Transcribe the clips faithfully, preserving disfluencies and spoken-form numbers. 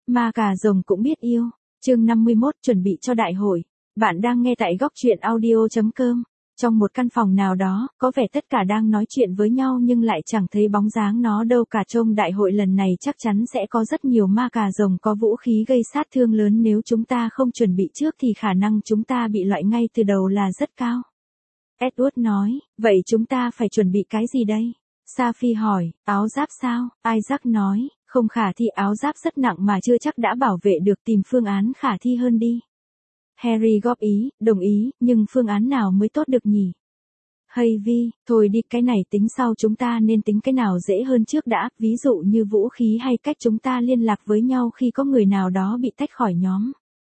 Ma cà rồng cũng biết yêu. Chương năm mươi mốt chuẩn bị cho đại hội. Bạn đang nghe tại góc truyện audio chấm com. Trong một căn phòng nào đó, có vẻ tất cả đang nói chuyện với nhau nhưng lại chẳng thấy bóng dáng nó đâu cả. Trong đại hội lần này chắc chắn sẽ có rất nhiều ma cà rồng có vũ khí gây sát thương lớn, nếu chúng ta không chuẩn bị trước thì khả năng chúng ta bị loại ngay từ đầu là rất cao. Edward nói, vậy chúng ta phải chuẩn bị cái gì đây? Sophie hỏi, áo giáp sao? Isaac nói, không khả thi, áo giáp rất nặng mà chưa chắc đã bảo vệ được, tìm phương án khả thi hơn đi. Harry góp ý, đồng ý, nhưng phương án nào mới tốt được nhỉ? Hay Vi, thôi đi, cái này tính sau, chúng ta nên tính cái nào dễ hơn trước đã, ví dụ như vũ khí hay cách chúng ta liên lạc với nhau khi có người nào đó bị tách khỏi nhóm.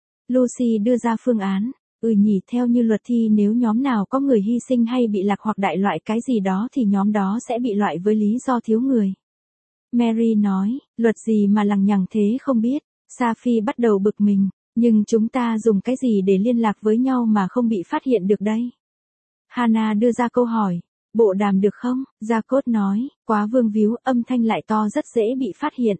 Lucy đưa ra phương án, ừ nhỉ, theo như luật thi nếu nhóm nào có người hy sinh hay bị lạc hoặc đại loại cái gì đó thì nhóm đó sẽ bị loại với lý do thiếu người. Mary nói, luật gì mà lằng nhằng thế không biết. Sophie bắt đầu bực mình, nhưng chúng ta dùng cái gì để liên lạc với nhau mà không bị phát hiện được đây? Hannah đưa ra câu hỏi, bộ đàm được không? Jacob nói, quá vương víu, âm thanh lại to rất dễ bị phát hiện.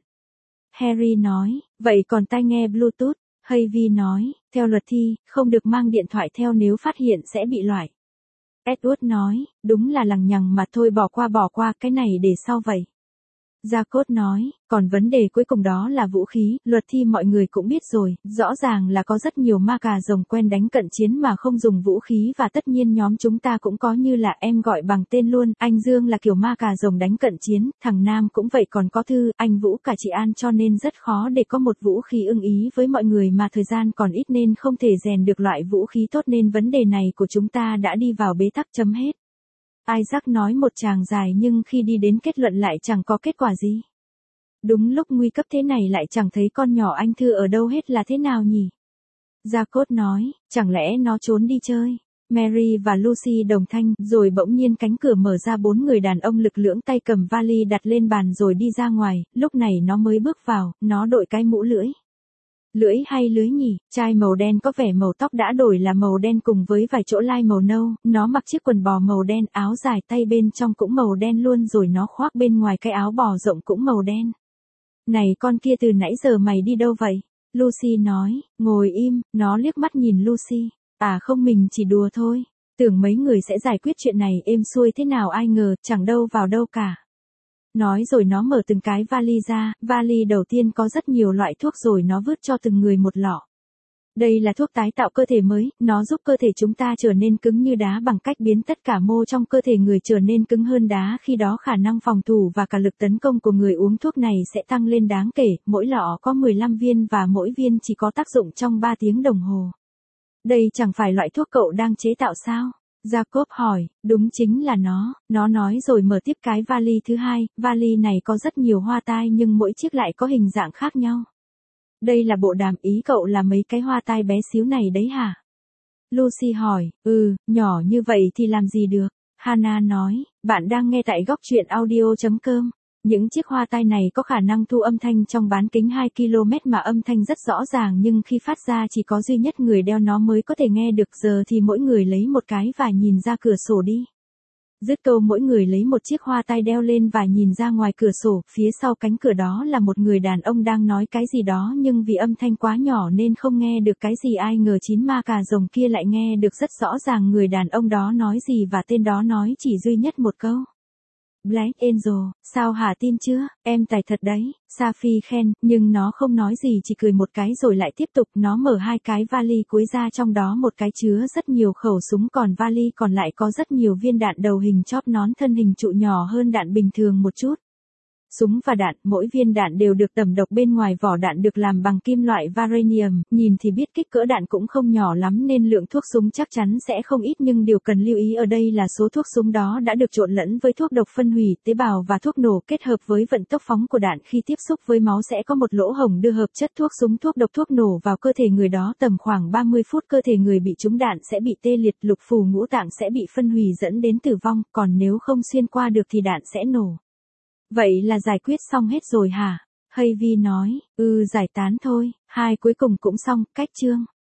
Harry nói, vậy còn tai nghe Bluetooth? Hay nói, theo luật thi, không được mang điện thoại theo, nếu phát hiện sẽ bị loại. Edward nói, đúng là lằng nhằng mà thôi, bỏ qua bỏ qua, cái này để sau vậy. Jacob nói, còn vấn đề cuối cùng đó là vũ khí, luật thi mọi người cũng biết rồi, rõ ràng là có rất nhiều ma cà rồng quen đánh cận chiến mà không dùng vũ khí, và tất nhiên nhóm chúng ta cũng có, như là em gọi bằng tên luôn, anh Dương là kiểu ma cà rồng đánh cận chiến, thằng Nam cũng vậy, còn có Thư, anh Vũ, cả chị An, cho nên rất khó để có một vũ khí ưng ý với mọi người, mà thời gian còn ít nên không thể rèn được loại vũ khí tốt, nên vấn đề này của chúng ta đã đi vào bế tắc, chấm hết. Isaac nói một tràng dài nhưng khi đi đến kết luận lại chẳng có kết quả gì. Đúng lúc nguy cấp thế này lại chẳng thấy con nhỏ anh Thư ở đâu hết, là thế nào nhỉ? Jacob nói, chẳng lẽ nó trốn đi chơi? Mary và Lucy đồng thanh, rồi bỗng nhiên cánh cửa mở ra, bốn người đàn ông lực lưỡng tay cầm vali đặt lên bàn rồi đi ra ngoài, lúc này nó mới bước vào, nó đội cái mũ lưỡi. Lưỡi hay lưới nhỉ? Trai màu đen có vẻ màu tóc đã đổi là màu đen cùng với vài chỗ lai màu nâu, nó mặc chiếc quần bò màu đen, áo dài tay bên trong cũng màu đen luôn, rồi nó khoác bên ngoài cái áo bò rộng cũng màu đen. Này con kia, từ nãy giờ mày đi đâu vậy? Lucy nói, ngồi im, nó liếc mắt nhìn Lucy. À không, mình chỉ đùa thôi, tưởng mấy người sẽ giải quyết chuyện này êm xuôi thế nào, ai ngờ, chẳng đâu vào đâu cả. Nói rồi nó mở từng cái vali ra, vali đầu tiên có rất nhiều loại thuốc, rồi nó vứt cho từng người một lọ. Đây là thuốc tái tạo cơ thể mới, nó giúp cơ thể chúng ta trở nên cứng như đá bằng cách biến tất cả mô trong cơ thể người trở nên cứng hơn đá, khi đó khả năng phòng thủ và cả lực tấn công của người uống thuốc này sẽ tăng lên đáng kể. Mỗi lọ có mười lăm viên và mỗi viên chỉ có tác dụng trong ba tiếng đồng hồ. Đây chẳng phải loại thuốc cậu đang chế tạo sao? Jacob hỏi, đúng chính là nó, nó nói rồi mở tiếp cái vali thứ hai, vali này có rất nhiều hoa tai nhưng mỗi chiếc lại có hình dạng khác nhau. Đây là bộ đàm, ý cậu là mấy cái hoa tai bé xíu này đấy hả? Lucy hỏi, ừ, nhỏ như vậy thì làm gì được? Hannah nói, bạn đang nghe tại góc truyện audio chấm com. Những chiếc hoa tai này có khả năng thu âm thanh trong bán kính hai ki lô mét mà âm thanh rất rõ ràng, nhưng khi phát ra chỉ có duy nhất người đeo nó mới có thể nghe được. Giờ thì mỗi người lấy một cái và nhìn ra cửa sổ đi. Dứt câu mỗi người lấy một chiếc hoa tai đeo lên và nhìn ra ngoài cửa sổ, phía sau cánh cửa đó là một người đàn ông đang nói cái gì đó, nhưng vì âm thanh quá nhỏ nên không nghe được cái gì, ai ngờ chín ma cà rồng kia lại nghe được rất rõ ràng người đàn ông đó nói gì, và tên đó nói chỉ duy nhất một câu. Black Angel, sao hả, tin chưa, em tài thật đấy, Sophie khen, nhưng nó không nói gì, chỉ cười một cái rồi lại tiếp tục. Nó mở hai cái vali cuối ra, trong đó một cái chứa rất nhiều khẩu súng, còn vali còn lại có rất nhiều viên đạn đầu hình chóp nón, thân hình trụ nhỏ hơn đạn bình thường một chút. Súng và đạn, mỗi viên đạn đều được tẩm độc, bên ngoài vỏ đạn được làm bằng kim loại Varanium, nhìn thì biết kích cỡ đạn cũng không nhỏ lắm nên lượng thuốc súng chắc chắn sẽ không ít, nhưng điều cần lưu ý ở đây là số thuốc súng đó đã được trộn lẫn với thuốc độc phân hủy tế bào và thuốc nổ, kết hợp với vận tốc phóng của đạn, khi tiếp xúc với máu sẽ có một lỗ hổng đưa hợp chất thuốc súng thuốc độc thuốc nổ vào cơ thể người đó. Tầm khoảng ba mươi phút cơ thể người bị trúng đạn sẽ bị tê liệt, lục phủ ngũ tạng sẽ bị phân hủy dẫn đến tử vong, còn nếu không xuyên qua được thì đạn sẽ nổ. Vậy là giải quyết xong hết rồi hả? Hay Vi nói, ừ, giải tán thôi, hai cuối cùng cũng xong, cách chương.